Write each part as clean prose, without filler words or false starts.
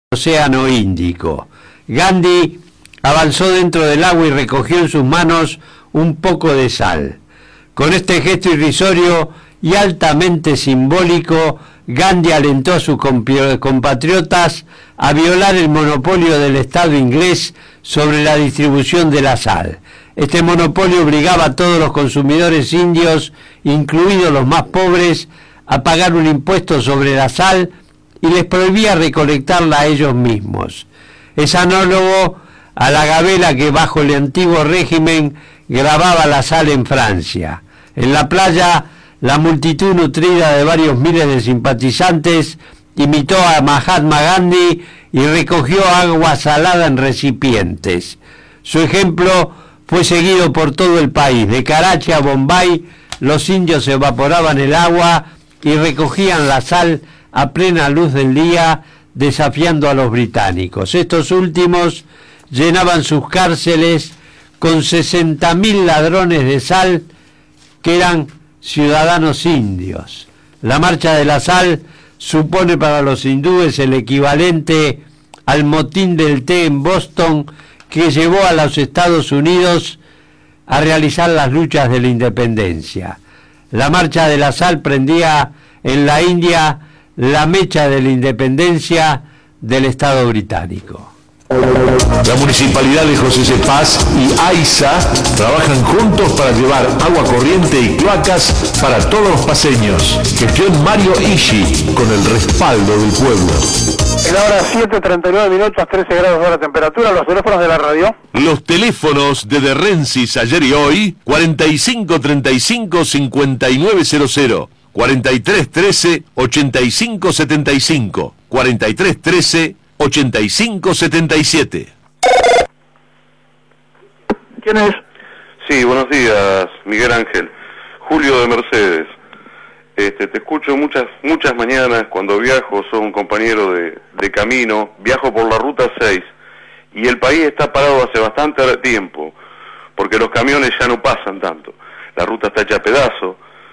Océano Índico. Gandhi avanzó dentro del agua y recogió en sus manos un poco de sal. Con este gesto irrisorio y altamente simbólico, Gandhi alentó a sus compatriotas a violar el monopolio del Estado inglés sobre la distribución de la sal. Este monopolio obligaba a todos los consumidores indios, incluidos los más pobres, a pagar un impuesto sobre la sal y les prohibía recolectarla a ellos mismos. Es análogo a la gabela que bajo el antiguo régimen grababa la sal en Francia. En la playa, la multitud nutrida de varios miles de simpatizantes imitó a Mahatma Gandhi y recogió agua salada en recipientes. Su ejemplo fue seguido por todo el país. De Karachi a Bombay, los indios evaporaban el agua y recogían la sal a plena luz del día, desafiando a los británicos. Estos últimos llenaban sus cárceles con 60.000 ladrones de sal que eran ciudadanos indios. La marcha de la sal supone para los hindúes el equivalente al motín del té en Boston que llevó a los Estados Unidos a realizar las luchas de la independencia. La marcha de la sal prendía en la India la mecha de la independencia del Estado británico. La Municipalidad de José C. Paz y AISA trabajan juntos para llevar agua corriente y cloacas para todos los paseños. Gestión Mario Ishi, con el respaldo del pueblo. En la hora 7:39 minutos, 13 grados de la temperatura. Los teléfonos de la radio. Los teléfonos de Rensis ayer y hoy, 4535-5900. 4313-8575, 4313-8577. ¿Quién es? Sí, buenos días, Miguel Ángel. Julio de Mercedes. Te escucho muchas mañanas cuando viajo, soy un compañero de camino, viajo por la Ruta 6 y el país está parado hace bastante tiempo, porque los camiones ya no pasan tanto. La ruta está hecha a pedazos.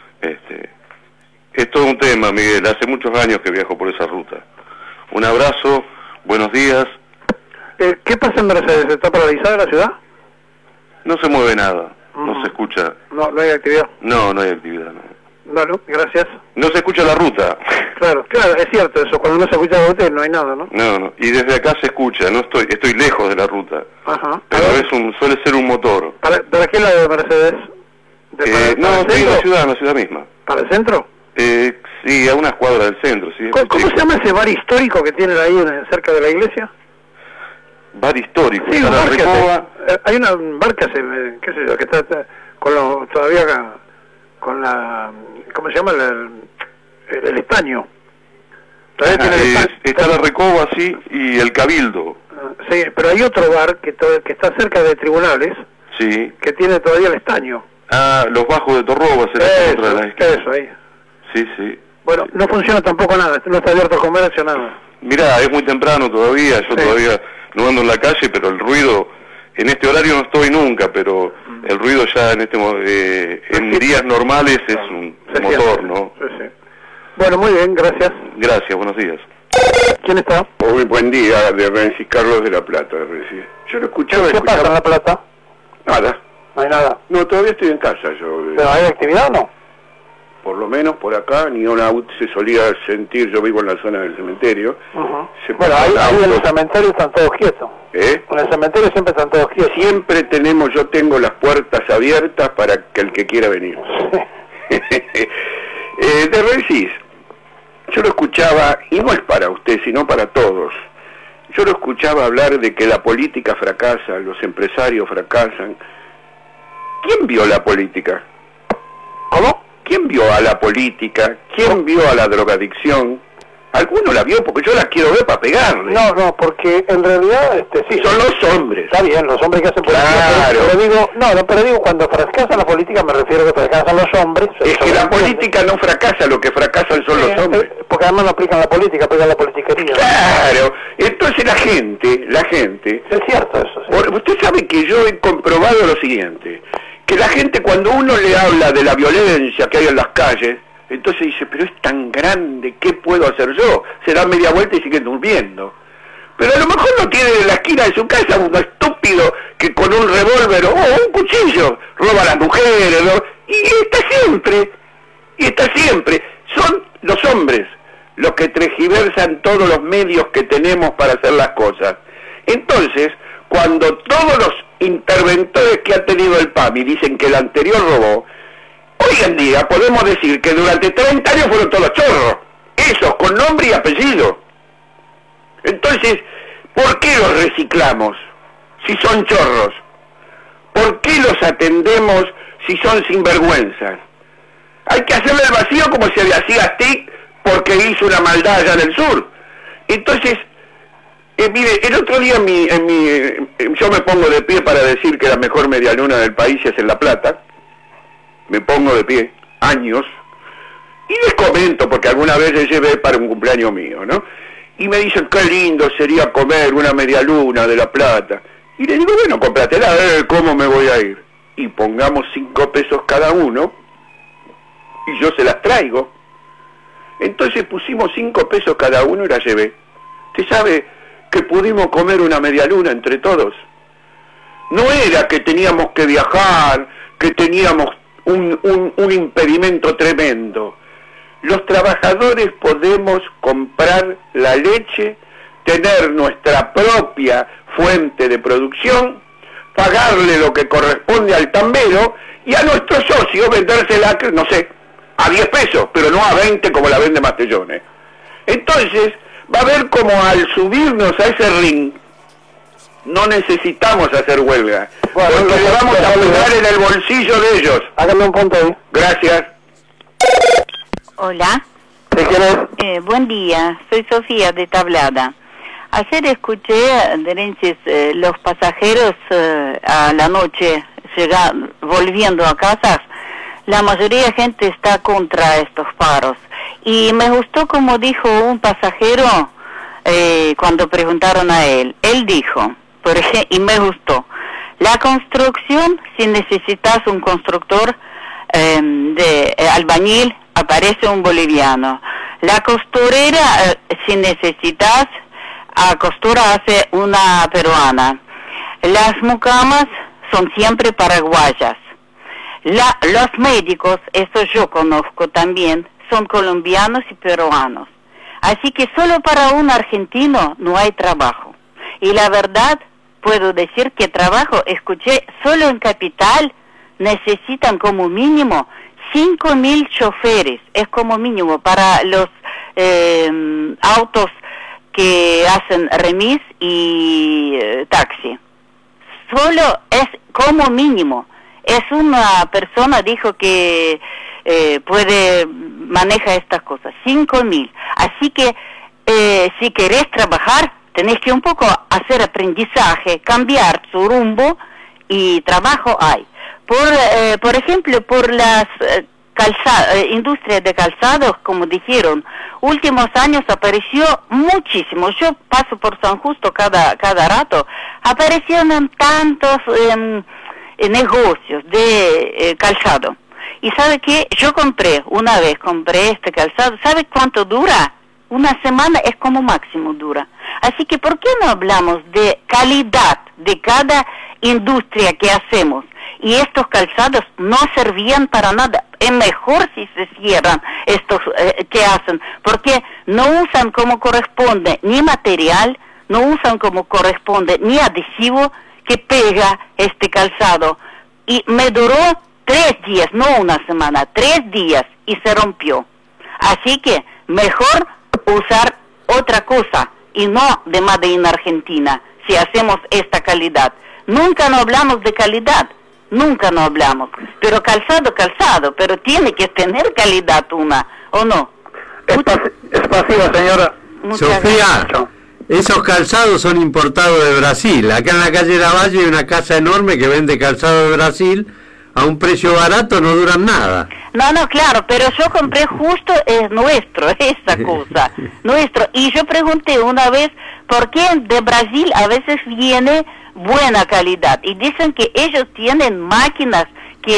Es todo un tema, Miguel. Hace muchos años que viajo por esa ruta. Un abrazo, buenos días. ¿Qué pasa en Mercedes? ¿Está paralizada la ciudad? No se mueve nada, no se escucha. No hay actividad. No hay actividad, no. Bueno, gracias. No se escucha la ruta. Claro, es cierto eso. Cuando no se escucha la ruta no hay nada, ¿no? No. Y desde acá se escucha. Estoy lejos de la ruta. Ajá. Pero suele ser un motor. ¿Para qué lado de Mercedes? Estoy en la ciudad misma. ¿Para el centro? Sí, a unas cuadras del centro, sí. ¿Cómo se llama ese bar histórico que tienen ahí cerca de la iglesia? Bar histórico. Sí, un bar que hay un bar que hace, qué sé yo, que está todavía con la, ¿cómo se llama? El estaño. Todavía tiene el estaño. Está la Recoba, sí, y el Cabildo. Sí, pero hay otro bar que está cerca de tribunales, sí, que tiene todavía el estaño. Los Bajos de Torroba será otra de las esquinas. Eso ahí. Sí. Bueno, no funciona tampoco nada, no está abierto el comercio, nada. Mirá, es muy temprano todavía, yo todavía no ando en la calle, pero el ruido, en este horario no estoy nunca, pero el ruido ya en días normales es un motor, ¿no? Sí. Bueno, muy bien, gracias. Gracias, buenos días. ¿Quién está? Muy buen día, de Rensis, Carlos de La Plata. Yo lo escuchaba. ¿Qué pasa en La Plata? Nada. No hay nada. No, todavía estoy en casa yo. ¿Pero hay actividad o no? Por lo menos por acá, ni una se solía sentir, yo vivo en la zona del cementerio. Bueno, ahí en el cementerio están todos quietos. En el cementerio siempre están todos quietos. Yo tengo las puertas abiertas para que el que quiera venir. De Rensis, yo lo escuchaba, y no es para usted, sino para todos. Yo lo escuchaba hablar de que la política fracasa, los empresarios fracasan. ¿Quién vio la política? ¿Cómo? ¿Quién vio a la política? ¿Quién vio a la drogadicción? ¿Alguno la vio? Porque yo la quiero ver para pegarle. No, porque en realidad, sí. Son los hombres. Está bien, los hombres que hacen política. Claro. Pero digo, cuando fracasa la política me refiero a que fracasan los hombres. Es que la política no fracasa, lo que fracasan son los hombres. Porque además no aplican la política, aplican la politiquería. Claro. Entonces la gente... Es cierto eso, sí. Usted sabe que yo he comprobado lo siguiente, que la gente cuando uno le habla de la violencia que hay en las calles, entonces dice, pero es tan grande, ¿qué puedo hacer yo? Se da media vuelta y sigue durmiendo. pero a lo mejor lo tiene en la esquina de su casa un estúpido que con un revólver o un cuchillo roba a las mujeres, ¿no? Y está siempre. Son los hombres los que tergiversan todos los medios que tenemos para hacer las cosas. Entonces, cuando todos los interventores que ha tenido el PAMI dicen que el anterior robó, hoy en día podemos decir que durante 30 años fueron todos chorros, esos con nombre y apellido. Entonces, ¿por qué los reciclamos si son chorros? ¿Por qué los atendemos si son sinvergüenzas? Hay que hacerle el vacío como se le hacía a Stick porque hizo una maldad allá en el sur. Entonces, mire, el otro día yo me pongo de pie para decir que la mejor medialuna del país es en La Plata. Me pongo de pie, años, y les comento, porque alguna vez les llevé para un cumpleaños mío, ¿no? Y me dicen, qué lindo sería comer una medialuna de La Plata. Y le digo, bueno, cómpratela, ¿cómo me voy a ir? Y pongamos 5 pesos cada uno, y yo se las traigo. Entonces pusimos 5 pesos cada uno y la llevé. ¿Usted sabe que pudimos comer una medialuna entre todos? No era que teníamos que viajar, que teníamos un impedimento tremendo. Los trabajadores podemos comprar la leche, tener nuestra propia fuente de producción, pagarle lo que corresponde al tambero y a nuestro socio vendérsela, no sé, a 10 pesos, pero no a 20 como la vende Mastellones. Entonces, va a ver como al subirnos a ese ring, no necesitamos hacer huelga, bueno, porque le vamos a pegar en el bolsillo de ellos. Hágame un punto ahí. Gracias. Hola. ¿Sí, quién es? Buen día, soy Sofía de Tablada. Ayer escuché, los pasajeros a la noche volviendo a casa, la mayoría de gente está contra estos paros. Y me gustó como dijo un pasajero cuando preguntaron a él. Él dijo, por ejemplo, y me gustó, la construcción, si necesitas un constructor de albañil, aparece un boliviano. La costurera, si necesitas, a costura hace una peruana. Las mucamas son siempre paraguayas. Los médicos, eso yo conozco también, son colombianos y peruanos. Así que solo para un argentino no hay trabajo. Y la verdad, puedo decir que trabajo, escuché, solo en Capital necesitan como mínimo 5.000 choferes, es como mínimo para los autos que hacen remis y taxi. Solo es como mínimo. Es una persona, dijo que maneja estas cosas, 5.000. Así que si querés trabajar, tenés que un poco hacer aprendizaje, cambiar su rumbo y trabajo hay. Por ejemplo, por las industrias de calzados, como dijeron, últimos años apareció muchísimo. Yo paso por San Justo cada rato, aparecieron tantos negocios de calzado. Y ¿sabe qué? Yo una vez compré este calzado. ¿Sabe cuánto dura? Una semana es como máximo dura. Así que ¿por qué no hablamos de calidad de cada industria que hacemos? Y estos calzados no servían para nada. Es mejor si se cierran estos que hacen, porque no usan como corresponde ni material, no usan como corresponde ni adhesivo que pega este calzado. Y me duró 3 días, no una semana, 3 días y se rompió. Así que mejor usar otra cosa y no de Made in Argentina si hacemos esta calidad. Nunca no hablamos de calidad. Nunca no hablamos, pero calzado, pero tiene que tener calidad una, ¿o no? Es pasiva, señora. Sofía, esos calzados son importados de Brasil. Acá en la calle Lavalle hay una casa enorme que vende calzado de Brasil a un precio barato, no duran nada. No, claro, pero yo compré justo, es nuestro, esa cosa, nuestro. Y yo pregunté una vez, ¿por qué de Brasil a veces viene buena calidad? Y dicen que ellos tienen máquinas que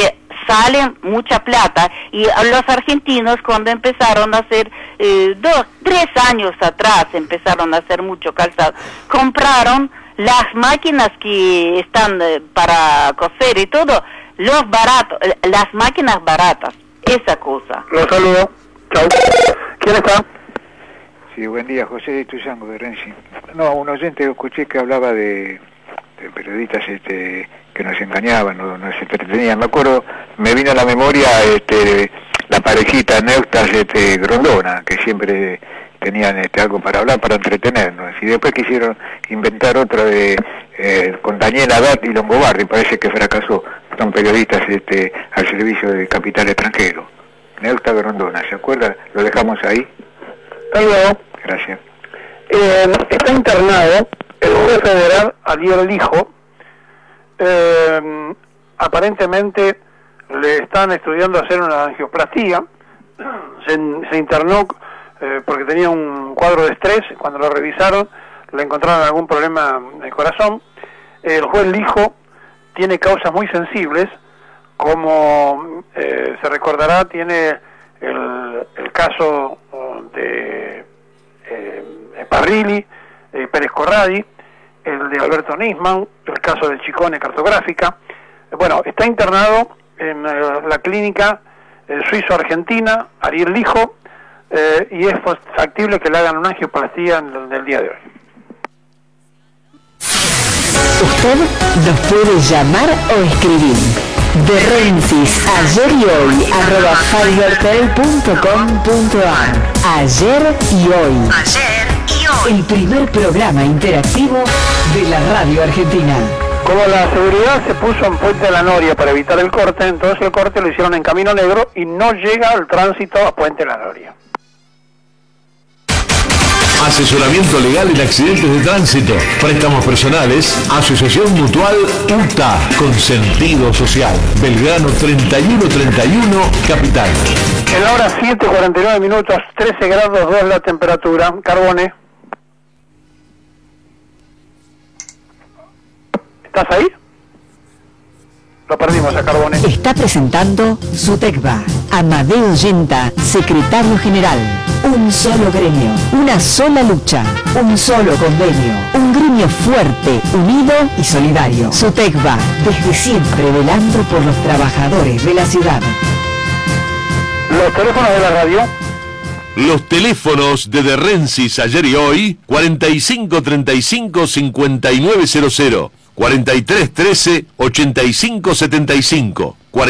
salen mucha plata, y los argentinos cuando empezaron a hacer 3 años atrás empezaron a hacer mucho calzado, compraron las máquinas que están para coser y todo, los baratos, las máquinas baratas, esa cosa. Los saludo. Chau. ¿Quién está? Sí, buen día, José de Tuzango, de Renzi. No, un oyente escuché que hablaba de periodistas que nos engañaban, nos entretenían. Me acuerdo, me vino a la memoria la parejita Neustadt Grondona, que siempre tenían algo para hablar, para entretenernos. Y después quisieron inventar otra con Daniel Haddad y Longobardi, parece que fracasó. Son periodistas al servicio del capital extranjero. Neustadt Grondona, ¿se acuerda? Lo dejamos ahí. Hasta luego. Gracias. Está internado el juez federal Ariel Lijo. Aparentemente le están estudiando hacer una angioplastía. Se internó porque tenía un cuadro de estrés. Cuando lo revisaron le encontraron algún problema en el corazón. El juez Lijo tiene causas muy sensibles, como se recordará, tiene el caso de Parrilli, Pérez Corradi, el de Alberto Nisman, el caso del Chicone Cartográfica. Bueno, está internado en la clínica suizo-argentina Ariel Lijo, y es factible que le hagan una angioplastía en el día de hoy. Usted nos puede llamar o escribir. De Rensis, ayer y hoy, @fibertel.com.ar. Ayer y hoy. Ayer y hoy. El primer programa interactivo de la radio argentina. Como la seguridad se puso en Puente de la Noria para evitar el corte, entonces el corte lo hicieron en Camino Negro y no llega al tránsito a Puente de la Noria. Asesoramiento legal en accidentes de tránsito, préstamos personales, Asociación Mutual UTA, con sentido social. Belgrano 3131, Capital. En la hora 7:49 minutos, 13 grados 2 la temperatura. Carbone. ¿Estás ahí? Lo perdimos a Carbone. Está presentando Sutecba. Amadeo Yenta, secretario general. Un solo gremio, una sola lucha, un solo convenio. Un gremio fuerte, unido y solidario. Sutecba, desde siempre velando por los trabajadores de la ciudad. Los teléfonos de la radio. Los teléfonos de Rensis, ayer y hoy, 4535-5900. 4313-8575,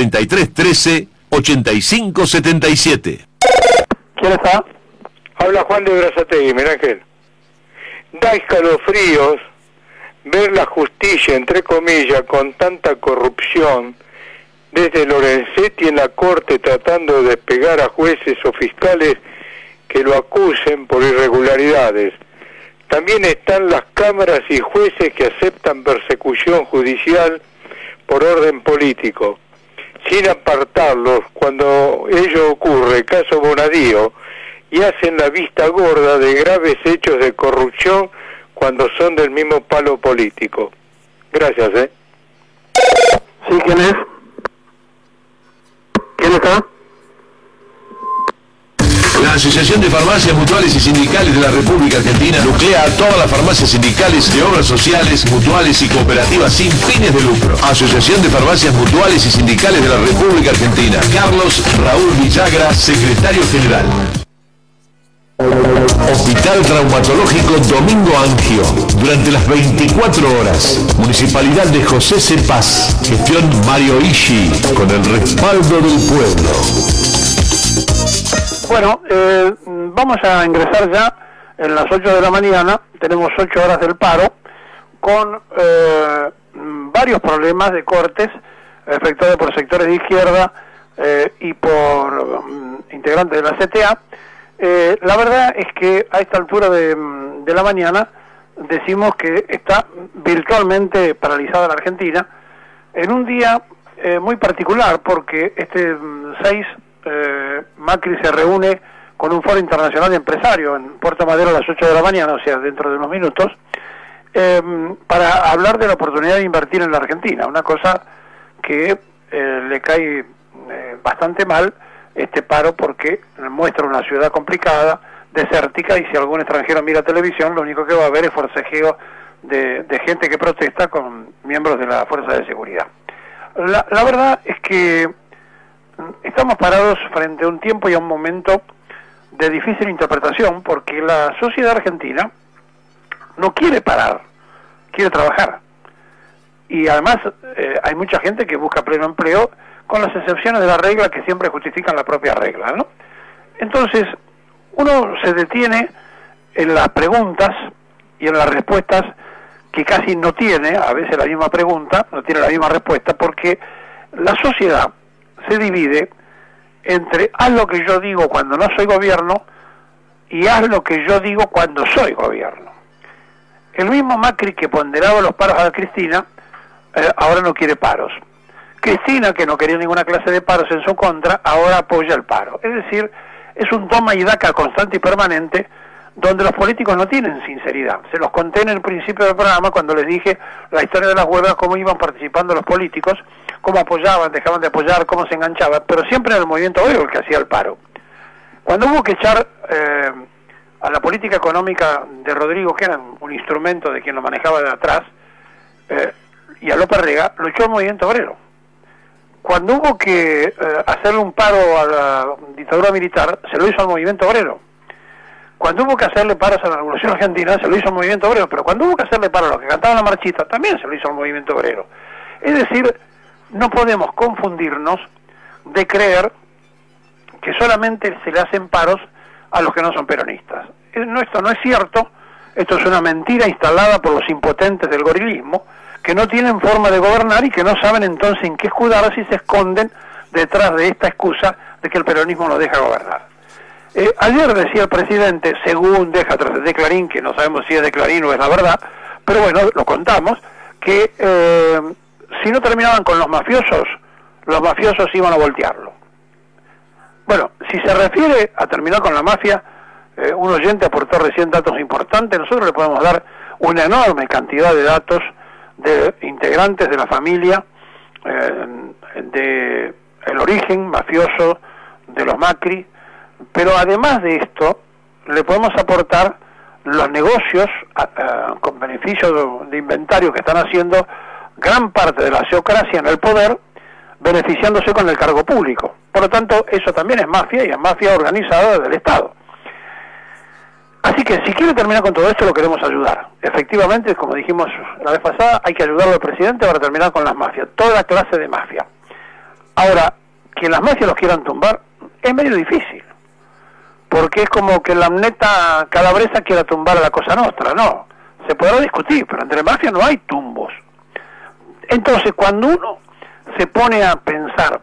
4313-8577. ¿Quién está? Habla Juan de Berazategui, Miguel Ángel. Da escalofríos ver la justicia, entre comillas, con tanta corrupción, desde Lorenzetti en la corte tratando de despegar a jueces o fiscales que lo acusen por irregularidades. También están las cámaras y jueces que aceptan persecución judicial por orden político, sin apartarlos cuando ello ocurre, caso Bonadío, y hacen la vista gorda de graves hechos de corrupción cuando son del mismo palo político. Gracias, Sí, ¿quién es? ¿Quién está? La Asociación de Farmacias Mutuales y Sindicales de la República Argentina nuclea a todas las farmacias sindicales de obras sociales, mutuales y cooperativas sin fines de lucro. Asociación de Farmacias Mutuales y Sindicales de la República Argentina. Carlos Raúl Villagra, secretario general. Hospital Traumatológico Domingo Angio, durante las 24 horas. Municipalidad de José C. Paz. Gestión Mario Ishi, con el respaldo del pueblo. Bueno, vamos a ingresar ya en las 8 de la mañana. Tenemos 8 horas del paro, con varios problemas de cortes efectuados por sectores de izquierda y por integrantes de la CTA. La verdad es que a esta altura de la mañana decimos que está virtualmente paralizada la Argentina en un día muy particular, porque este 6 Macri se reúne con un foro internacional de empresarios en Puerto Madero a las 8 de la mañana, o sea, dentro de unos minutos, para hablar de la oportunidad de invertir en la Argentina, una cosa que le cae bastante mal este paro porque muestra una ciudad complicada, desértica, y si algún extranjero mira televisión, lo único que va a ver es forcejeo de gente que protesta con miembros de la fuerza de seguridad. La verdad es que estamos parados frente a un tiempo y a un momento de difícil interpretación, porque la sociedad argentina no quiere parar, quiere trabajar. Y además hay mucha gente que busca pleno empleo, con las excepciones de la regla que siempre justifican la propia regla, ¿no? Entonces, uno se detiene en las preguntas y en las respuestas que casi no tiene, a veces la misma pregunta, no tiene la misma respuesta, porque la sociedad se divide entre haz lo que yo digo cuando no soy gobierno y haz lo que yo digo cuando soy gobierno. El mismo Macri que ponderaba los paros a Cristina, ahora no quiere paros. Cristina, que no quería ninguna clase de paros en su contra, ahora apoya el paro. Es decir, es un toma y daca constante y permanente, donde los políticos no tienen sinceridad. Se los conté en el principio del programa cuando les dije la historia de las huelgas, cómo iban participando los políticos, cómo apoyaban, dejaban de apoyar, cómo se enganchaban, pero siempre era el movimiento obrero el que hacía el paro. Cuando hubo que echar a la política económica de Rodrigo, que era un instrumento de quien lo manejaba de atrás, y a López Rega, lo echó el movimiento obrero. Cuando hubo que hacerle un paro a la dictadura militar, se lo hizo al movimiento obrero. Cuando hubo que hacerle paros a la Revolución Argentina, se lo hizo al movimiento obrero. Pero cuando hubo que hacerle paros a los que cantaban la marchita, también se lo hizo al movimiento obrero. Es decir, no podemos confundirnos de creer que solamente se le hacen paros a los que no son peronistas. No, esto no es cierto. Esto es una mentira instalada por los impotentes del gorilismo, que no tienen forma de gobernar y que no saben entonces en qué escudarse y se esconden detrás de esta excusa de que el peronismo no deja gobernar. Ayer decía el presidente, según deja a través de Clarín, que no sabemos si es de Clarín o es la verdad, pero bueno, lo contamos, que si no terminaban con los mafiosos iban a voltearlo. Bueno, si se refiere a terminar con la mafia, un oyente aportó recién datos importantes, nosotros le podemos dar una enorme cantidad de datos de integrantes de la familia, de el origen mafioso de los Macri, pero además de esto le podemos aportar los negocios con beneficio de inventario que están haciendo gran parte de la sociocracia en el poder, beneficiándose con el cargo público. Por lo tanto, eso también es mafia, y es mafia organizada del Estado. Así que si quiere terminar con todo esto, lo queremos ayudar. Efectivamente, como dijimos la vez pasada, hay que ayudarlo al presidente para terminar con las mafias, toda clase de mafia. Ahora, que las mafias los quieran tumbar es medio difícil, porque es como que la amneta calabresa quiera tumbar a la Cosa Nostra. No, se podrá discutir, pero entre mafias no hay tumbos. Entonces, cuando uno se pone a pensar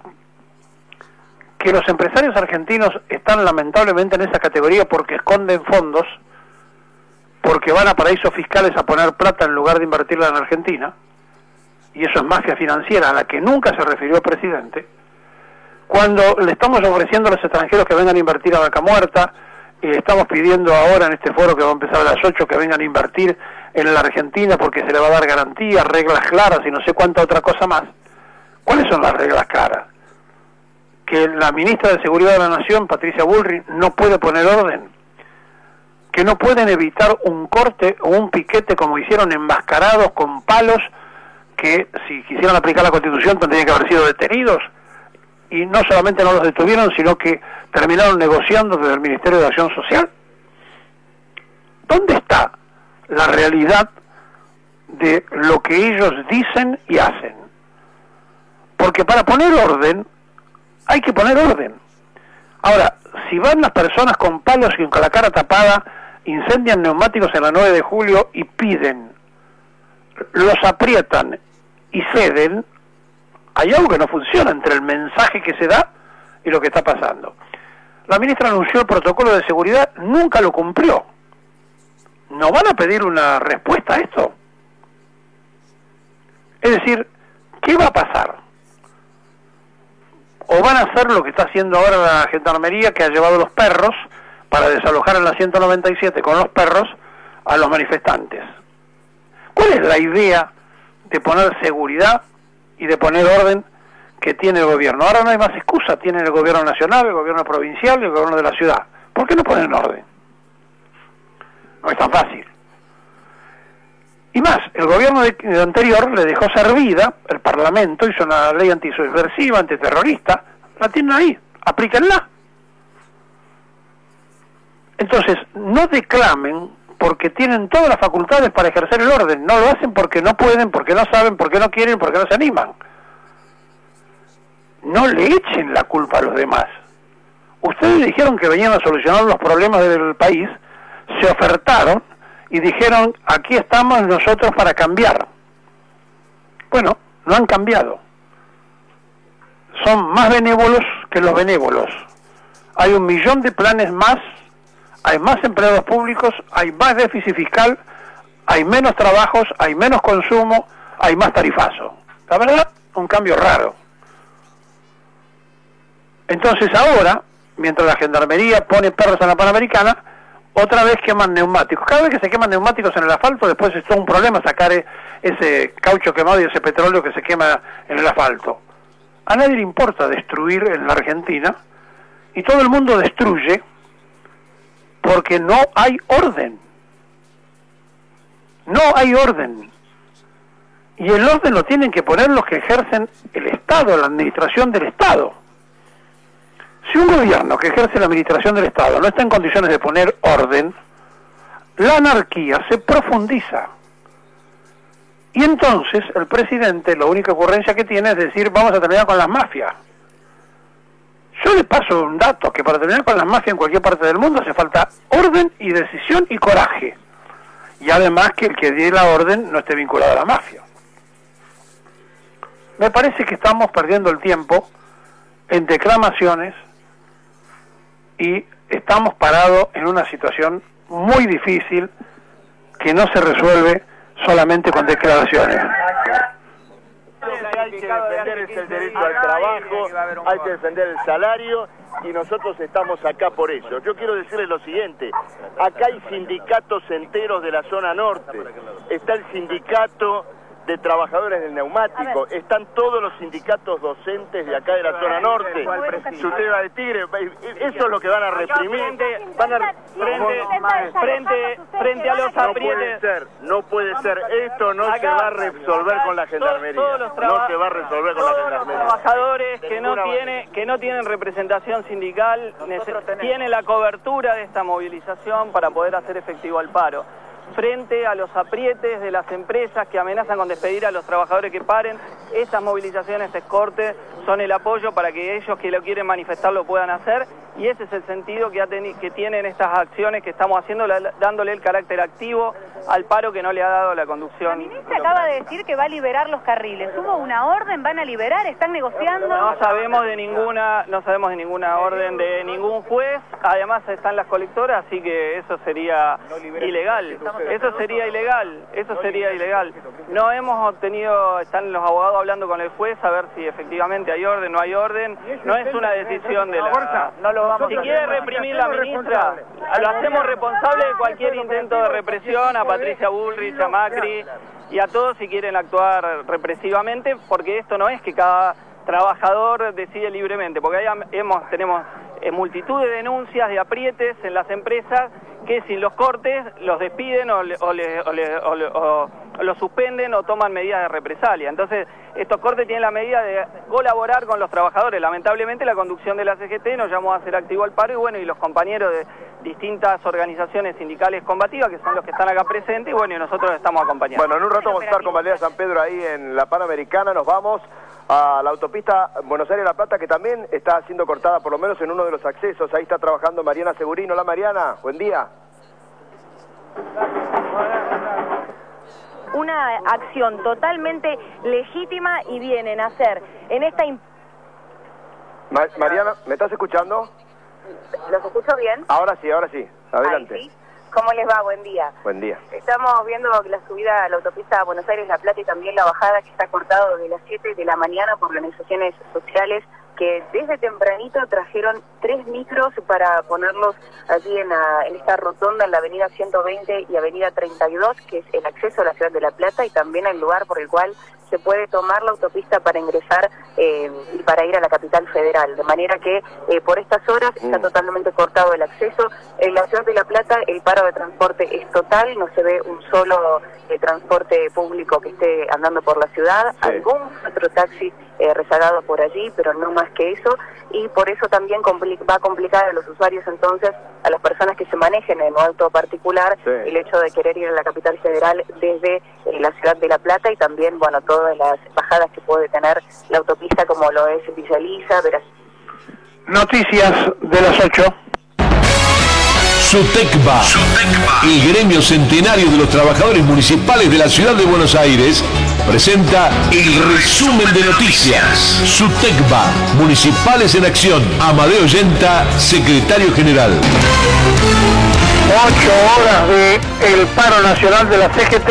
que los empresarios argentinos están lamentablemente en esa categoría porque esconden fondos, porque van a paraísos fiscales a poner plata en lugar de invertirla en Argentina, y eso es mafia financiera a la que nunca se refirió el presidente, cuando le estamos ofreciendo a los extranjeros que vengan a invertir a Vaca Muerta, y le estamos pidiendo ahora en este foro que va a empezar a las 8 que vengan a invertir en la Argentina porque se le va a dar garantías, reglas claras y no sé cuánta otra cosa más. ¿Cuáles son las reglas claras? Que la ministra de Seguridad de la Nación, Patricia Bullrich, no puede poner orden, que no pueden evitar un corte o un piquete como hicieron enmascarados con palos, que si quisieran aplicar la Constitución tendrían que haber sido detenidos, y no solamente no los detuvieron, sino que terminaron negociando desde el Ministerio de Acción Social. ¿Dónde está la realidad de lo que ellos dicen y hacen? Porque para poner orden hay que poner orden. Ahora, si van las personas con palos y con la cara tapada, incendian neumáticos en la 9 de julio y piden, los aprietan y ceden, hay algo que no funciona entre el mensaje que se da y lo que está pasando. La ministra anunció el protocolo de seguridad, nunca lo cumplió. ¿No van a pedir una respuesta a esto? Es decir, ¿qué va a pasar? ¿O van a hacer lo que está haciendo ahora la gendarmería, que ha llevado los perros para desalojar en la 197 con los perros a los manifestantes? ¿Cuál es la idea de poner seguridad y de poner orden que tiene el gobierno. Ahora no hay más excusa, tienen el gobierno nacional, el gobierno provincial y el gobierno de la ciudad. ¿Por qué no ponen orden? No es tan fácil. Y más, el gobierno anterior le dejó servida, el Parlamento hizo una ley antisubversiva, antiterrorista, la tienen ahí, aplíquenla. Entonces, no declamen porque tienen todas las facultades para ejercer el orden, no lo hacen porque no pueden, porque no saben, porque no quieren, porque no se animan. No le echen la culpa a los demás. Ustedes dijeron que venían a solucionar los problemas del país, se ofertaron y dijeron, aquí estamos nosotros para cambiar. Bueno, no han cambiado. Son más benévolos que los benévolos. Hay 1 millón de planes más, hay más empleados públicos, hay más déficit fiscal, hay menos trabajos, hay menos consumo, hay más tarifazo. La verdad, un cambio raro. Entonces ahora, mientras la gendarmería pone perros en la Panamericana, otra vez queman neumáticos. Cada vez que se queman neumáticos en el asfalto, después es todo un problema sacar ese caucho quemado y ese petróleo que se quema en el asfalto. A nadie le importa destruir en la Argentina, y todo el mundo destruye porque no hay orden. No hay orden. Y el orden lo tienen que poner los que ejercen el Estado, la administración del Estado. Si un gobierno que ejerce la administración del Estado no está en condiciones de poner orden, la anarquía se profundiza. Y entonces el presidente, la única ocurrencia que tiene es decir, vamos a terminar con las mafias. Yo le paso un dato, que para terminar con las mafias en cualquier parte del mundo hace falta orden y decisión y coraje. Y además que el que dé la orden no esté vinculado a la mafia. Me parece que estamos perdiendo el tiempo en declamaciones y estamos parados en una situación muy difícil que no se resuelve solamente con declaraciones. Hay que defender el derecho al trabajo, hay que defender el salario y nosotros estamos acá por eso. Yo quiero decirles lo siguiente, acá hay sindicatos enteros de la zona norte, está el sindicato de trabajadores del neumático, están todos los sindicatos docentes de acá de la zona norte, Suteba de Tigre, eso es lo que van a reprimir, frente a los aprietes. No puede ser, esto no se va a resolver con la gendarmería, no se va a resolver con la gendarmería. Los trabajadores que no tienen representación sindical tienen la cobertura de esta movilización para poder hacer efectivo el paro. Frente a los aprietes de las empresas que amenazan con despedir a los trabajadores que paren, estas movilizaciones, este corte, son el apoyo para que ellos que lo quieren manifestar lo puedan hacer, y ese es el sentido que tienen estas acciones que estamos haciendo, dándole el carácter activo al paro que no le ha dado la conducción. La ministra acaba de decir que va a liberar los carriles. ¿Hubo una orden? ¿Van a liberar? ¿Están negociando? No sabemos de ninguna orden de ningún juez, además están las colectoras, así que eso sería ilegal. Eso sería ilegal. No hemos obtenido, están los abogados hablando con el juez a ver si efectivamente hay orden, no hay orden. No es una decisión de la... Si quiere reprimir la ministra, lo hacemos responsable de cualquier intento de represión, a Patricia Bullrich, a Macri y a todos si quieren actuar represivamente, porque esto no es que cada trabajador decide libremente, porque ahí tenemos multitud de denuncias de aprietes en las empresas que sin los cortes los despiden o los suspenden o toman medidas de represalia. Entonces, estos cortes tienen la medida de colaborar con los trabajadores. Lamentablemente, la conducción de la CGT nos llamó a hacer activo el paro y bueno, y los compañeros de distintas organizaciones sindicales combativas, que son los que están acá presentes, y bueno, y nosotros estamos acompañando. Bueno, en un rato vamos a estar con Valeria San Pedro ahí en la Panamericana, nos vamos a la autopista Buenos Aires-La Plata, que también está siendo cortada, por lo menos en uno de los accesos. Ahí está trabajando Mariana Segurino. Hola Mariana, buen día. Una acción totalmente legítima y vienen a hacer en esta... Mariana, ¿me estás escuchando? ¿Los escucho bien? Ahora sí, adelante. Ahí sí. ¿Cómo les va? Buen día. Buen día. Estamos viendo la subida a la autopista Buenos Aires-La Plata y también la bajada que está cortado desde las 7 de la mañana por organizaciones sociales que desde tempranito trajeron 3 micros para ponerlos allí en esta rotonda en la avenida 120 y avenida 32, que es el acceso a la ciudad de La Plata y también el lugar por el cual se puede tomar la autopista para ingresar y y para ir a la capital federal, de manera que por estas horas está totalmente cortado el acceso. En la ciudad de La Plata el paro de transporte es total, no se ve un solo transporte público que esté andando por la ciudad, algún otro taxi rezagado por allí, pero no más que eso, y por eso también va a complicar a los usuarios entonces, a las personas que se manejen en un auto particular, el hecho de querer ir a la capital federal desde la ciudad de La Plata y también, bueno, todas las bajadas que puede tener la autopista como lo es Villa Elisa, Noticias de las 8. SUTECBA, el gremio centenario de los trabajadores municipales de la ciudad de Buenos Aires, presenta el resumen de noticias. SUTECBA, Municipales en Acción. Amadeo Yenta, secretario general. 8 horas de el paro nacional de la CGT.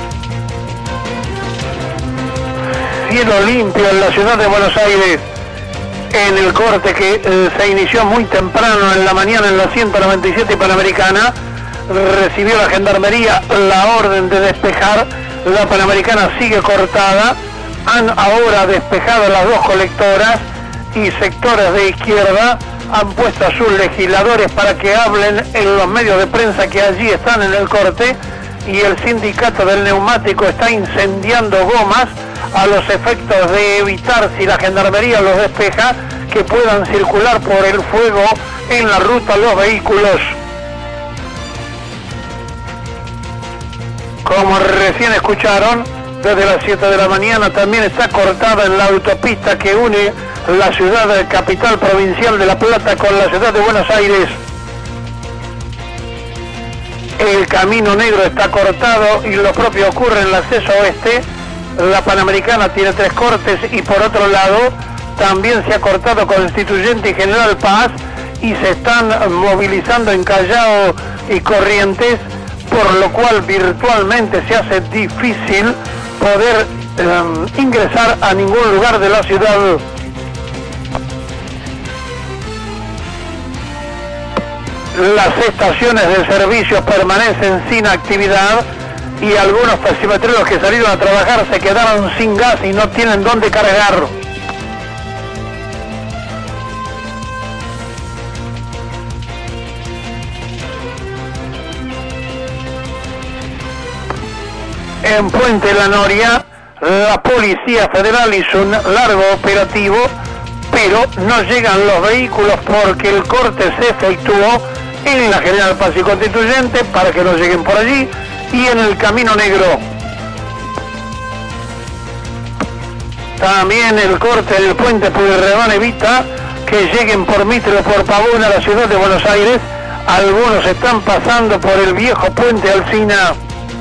Cielo limpio en la ciudad de Buenos Aires. En el corte que se inició muy temprano en la mañana en la 197 Panamericana, recibió la Gendarmería la orden de despejar. La Panamericana sigue cortada. Han ahora despejado las dos colectoras y sectores de izquierda han puesto a sus legisladores para que hablen en los medios de prensa que allí están en el corte, y el sindicato del neumático está incendiando gomas a los efectos de evitar, si la Gendarmería los despeja, que puedan circular por el fuego en la ruta los vehículos. Como recién escucharon, desde las 7 de la mañana también está cortada en la autopista que une la ciudad capital provincial de La Plata con la ciudad de Buenos Aires. El camino negro está cortado y lo propio ocurre en el acceso oeste. La Panamericana tiene 3 cortes y por otro lado también se ha cortado Constituyente y General Paz y se están movilizando en Callao y Corrientes, por lo cual virtualmente se hace difícil poder ingresar a ningún lugar de la ciudad. Las estaciones de servicio permanecen sin actividad y algunos taximetreros que salieron a trabajar se quedaron sin gas y no tienen dónde cargar. En Puente La Noria, la Policía Federal hizo un largo operativo, pero no llegan los vehículos porque el corte se efectuó en la General Paz y Constituyente para que no lleguen por allí, y en el Camino Negro. También el corte del puente Pueyrredón evita que lleguen por Mitre o por Pavón a la ciudad de Buenos Aires. Algunos están pasando por el viejo puente Alsina.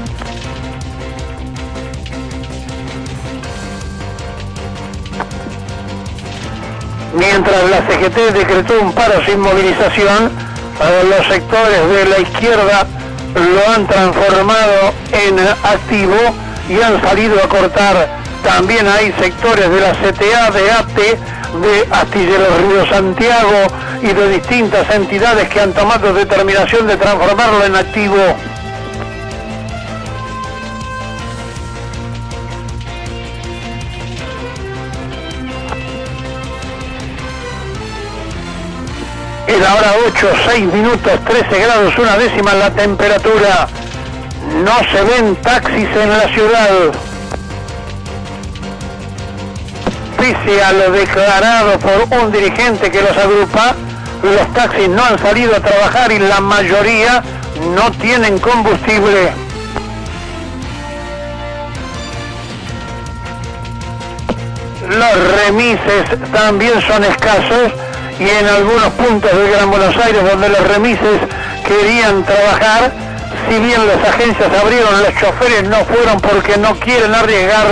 Mientras la CGT decretó un paro sin movilización, los sectores de la izquierda lo han transformado en activo y han salido a cortar. También hay sectores de la CTA, de ATE, de Astilleros Río Santiago y de distintas entidades que han tomado determinación de transformarlo en activo. En la hora 8, 6 minutos, 13 grados, 1 décima la temperatura. No se ven taxis en la ciudad. Pese a lo declarado por un dirigente que los agrupa, los taxis no han salido a trabajar y la mayoría no tienen combustible. Los remises también son escasos y en algunos puntos del Gran Buenos Aires donde los remises querían trabajar, si bien las agencias abrieron, los choferes no fueron porque no quieren arriesgar.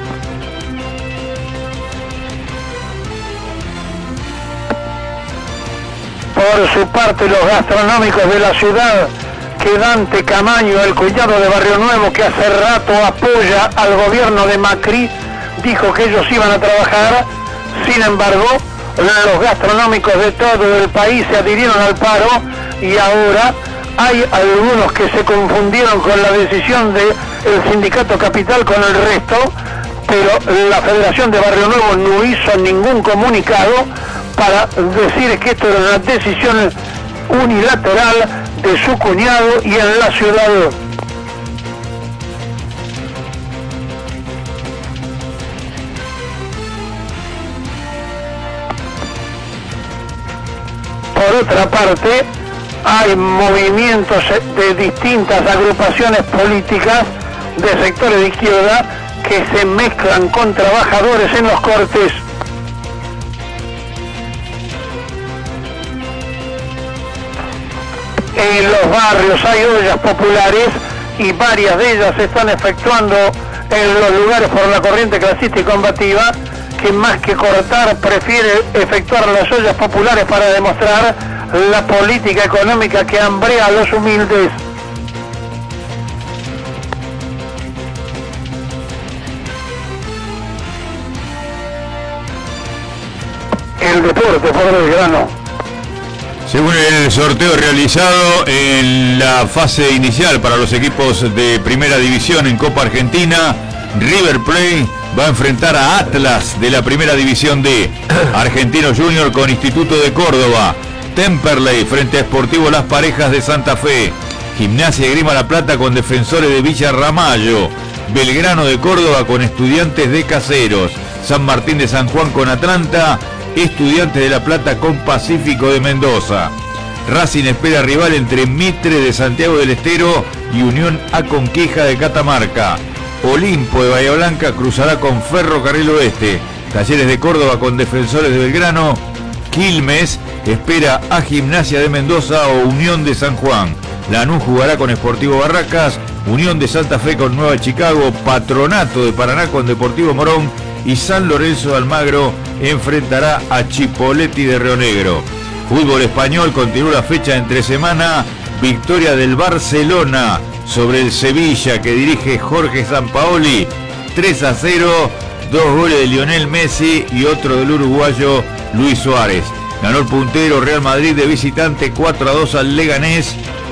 Por su parte, los gastronómicos de la ciudad, que Dante Camaño, el cuñado de Barrio Nuevo, que hace rato apoya al gobierno de Macri, dijo que ellos iban a trabajar. Sin embargo, los gastronómicos de todo el país se adhirieron al paro y ahora hay algunos que se confundieron con la decisión del sindicato Capital con el resto pero la Federación de Barrio Nuevo no hizo ningún comunicado para decir que esto era una decisión unilateral de su cuñado y en la ciudad. Por otra parte, hay movimientos de distintas agrupaciones políticas de sectores de izquierda que se mezclan con trabajadores en los cortes. En los barrios hay ollas populares y varias de ellas se están efectuando en los lugares por la corriente clasista y combativa, que más que cortar prefiere efectuar las ollas populares para demostrar la política económica que hambrea a los humildes. El deporte por Belgrano. Según el sorteo realizado en la fase inicial para los equipos de primera división en Copa Argentina, River Plate va a enfrentar a Atlas de la primera división D, Argentino Junior con Instituto de Córdoba, Temperley frente a Sportivo Las Parejas de Santa Fe, Gimnasia y Grima La Plata con Defensores de Villa Ramallo, Belgrano de Córdoba con Estudiantes de Caseros, San Martín de San Juan con Atlanta, Estudiantes de La Plata con Pacífico de Mendoza. Racing espera rival entre Mitre de Santiago del Estero y Unión Aconquija de Catamarca. Olimpo de Bahía Blanca cruzará con Ferrocarril Oeste. Talleres de Córdoba con Defensores de Belgrano. Quilmes espera a Gimnasia de Mendoza o Unión de San Juan. Lanús jugará con Sportivo Barracas. Unión de Santa Fe con Nueva Chicago. Patronato de Paraná con Deportivo Morón. Y San Lorenzo de Almagro enfrentará a Chipoleti de Río Negro. Fútbol español, continúa la fecha entre semana. Victoria del Barcelona sobre el Sevilla que dirige Jorge Sampaoli, 3-0, 2 goles de Lionel Messi y otro del uruguayo Luis Suárez. Ganó el puntero Real Madrid de visitante 4-2 al Leganés,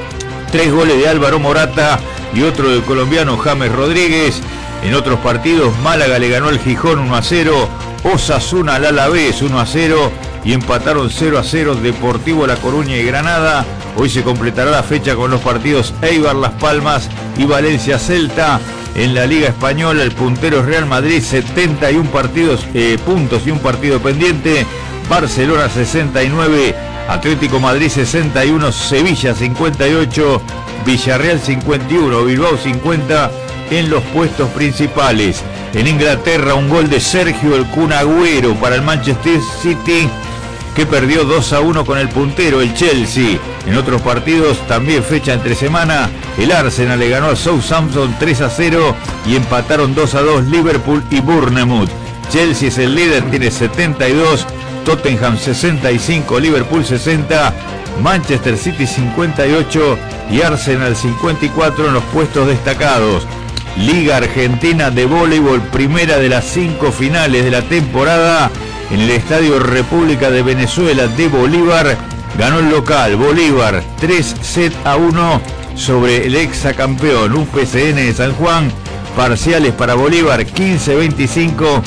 3 goles de Álvaro Morata y otro del colombiano James Rodríguez. En otros partidos, Málaga le ganó al Gijón 1-0, Osasuna al Alavés 1-0 y empataron 0-0 Deportivo La Coruña y Granada. Hoy se completará la fecha con los partidos Eibar Las Palmas y Valencia Celta. En la Liga Española el puntero es Real Madrid, 71 puntos y un partido pendiente. Barcelona 69, Atlético Madrid 61, Sevilla 58, Villarreal 51, Bilbao 50 en los puestos principales. En Inglaterra un gol de Sergio el Kun Agüero para el Manchester City, que perdió 2-1 con el puntero, el Chelsea. En otros partidos, también fecha entre semana, el Arsenal le ganó al Southampton 3-0 y empataron 2-2 Liverpool y Bournemouth. Chelsea es el líder, tiene 72, Tottenham 65, Liverpool 60, Manchester City 58 y Arsenal 54 en los puestos destacados. Liga Argentina de Voleibol, primera de las 5 finales de la temporada. En el Estadio República de Venezuela de Bolívar, ganó el local Bolívar 3-1 sobre el exacampeón UPCN de San Juan. Parciales para Bolívar 15-25,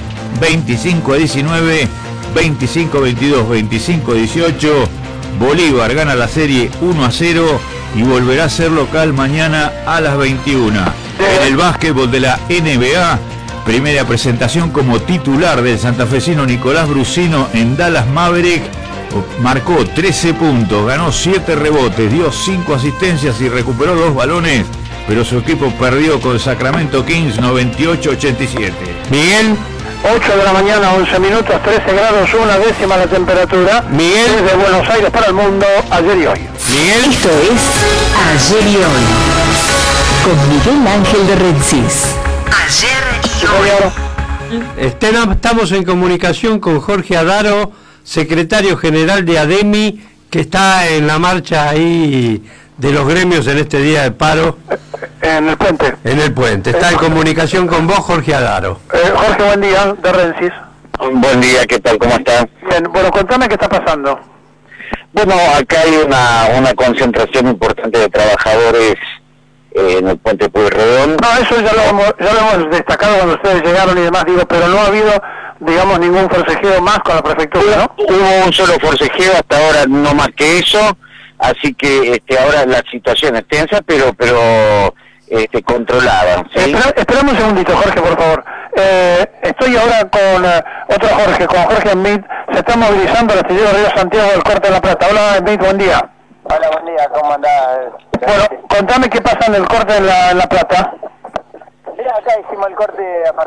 25-19, 25-22, 25-18. Bolívar gana la serie 1-0 y volverá a ser local mañana a las 21. En el básquetbol de la NBA, primera presentación como titular del santafesino Nicolás Brusino en Dallas Maverick, marcó 13 puntos, ganó 7 rebotes, dio 5 asistencias y recuperó 2 balones, pero su equipo perdió con Sacramento Kings 98-87. Miguel, 8 de la mañana, 11 minutos, 13 grados, 1/10 la temperatura. Miguel, desde Buenos Aires para el mundo, ayer y hoy. Miguel, esto es Ayer y Hoy, con Miguel Ángel de Rensis. Ayer y Hoy. Estamos en comunicación con Jorge Adaro, secretario general de ADEMI, que está en la marcha ahí de los gremios en este día de paro. En el puente. En el puente. Está en comunicación con vos, Jorge Adaro. Jorge, buen día, de Rensis. Buen día, ¿qué tal? ¿Cómo estás? Bien, bueno, contame qué está pasando. Bueno, acá hay una concentración importante de trabajadores en el puente Pueyrredón. No, eso ya lo hemos destacado cuando ustedes llegaron y demás, digo, pero no ha habido, digamos, ningún forcejeo más con la prefectura, ¿no? Hubo un solo forcejeo, hasta ahora no más que eso, así que ahora la situación es tensa, pero controlada, ¿sí? Esperame un segundito, Jorge, por favor. Estoy ahora con otro Jorge, con Jorge Smith. Se está movilizando el astillero Río Santiago del Corte de la Plata. Hola, Smith, buen día. Hola, buen día, ¿cómo andás? Bueno, contame qué pasa en el corte en la Plata. Mira, acá hicimos el corte a partir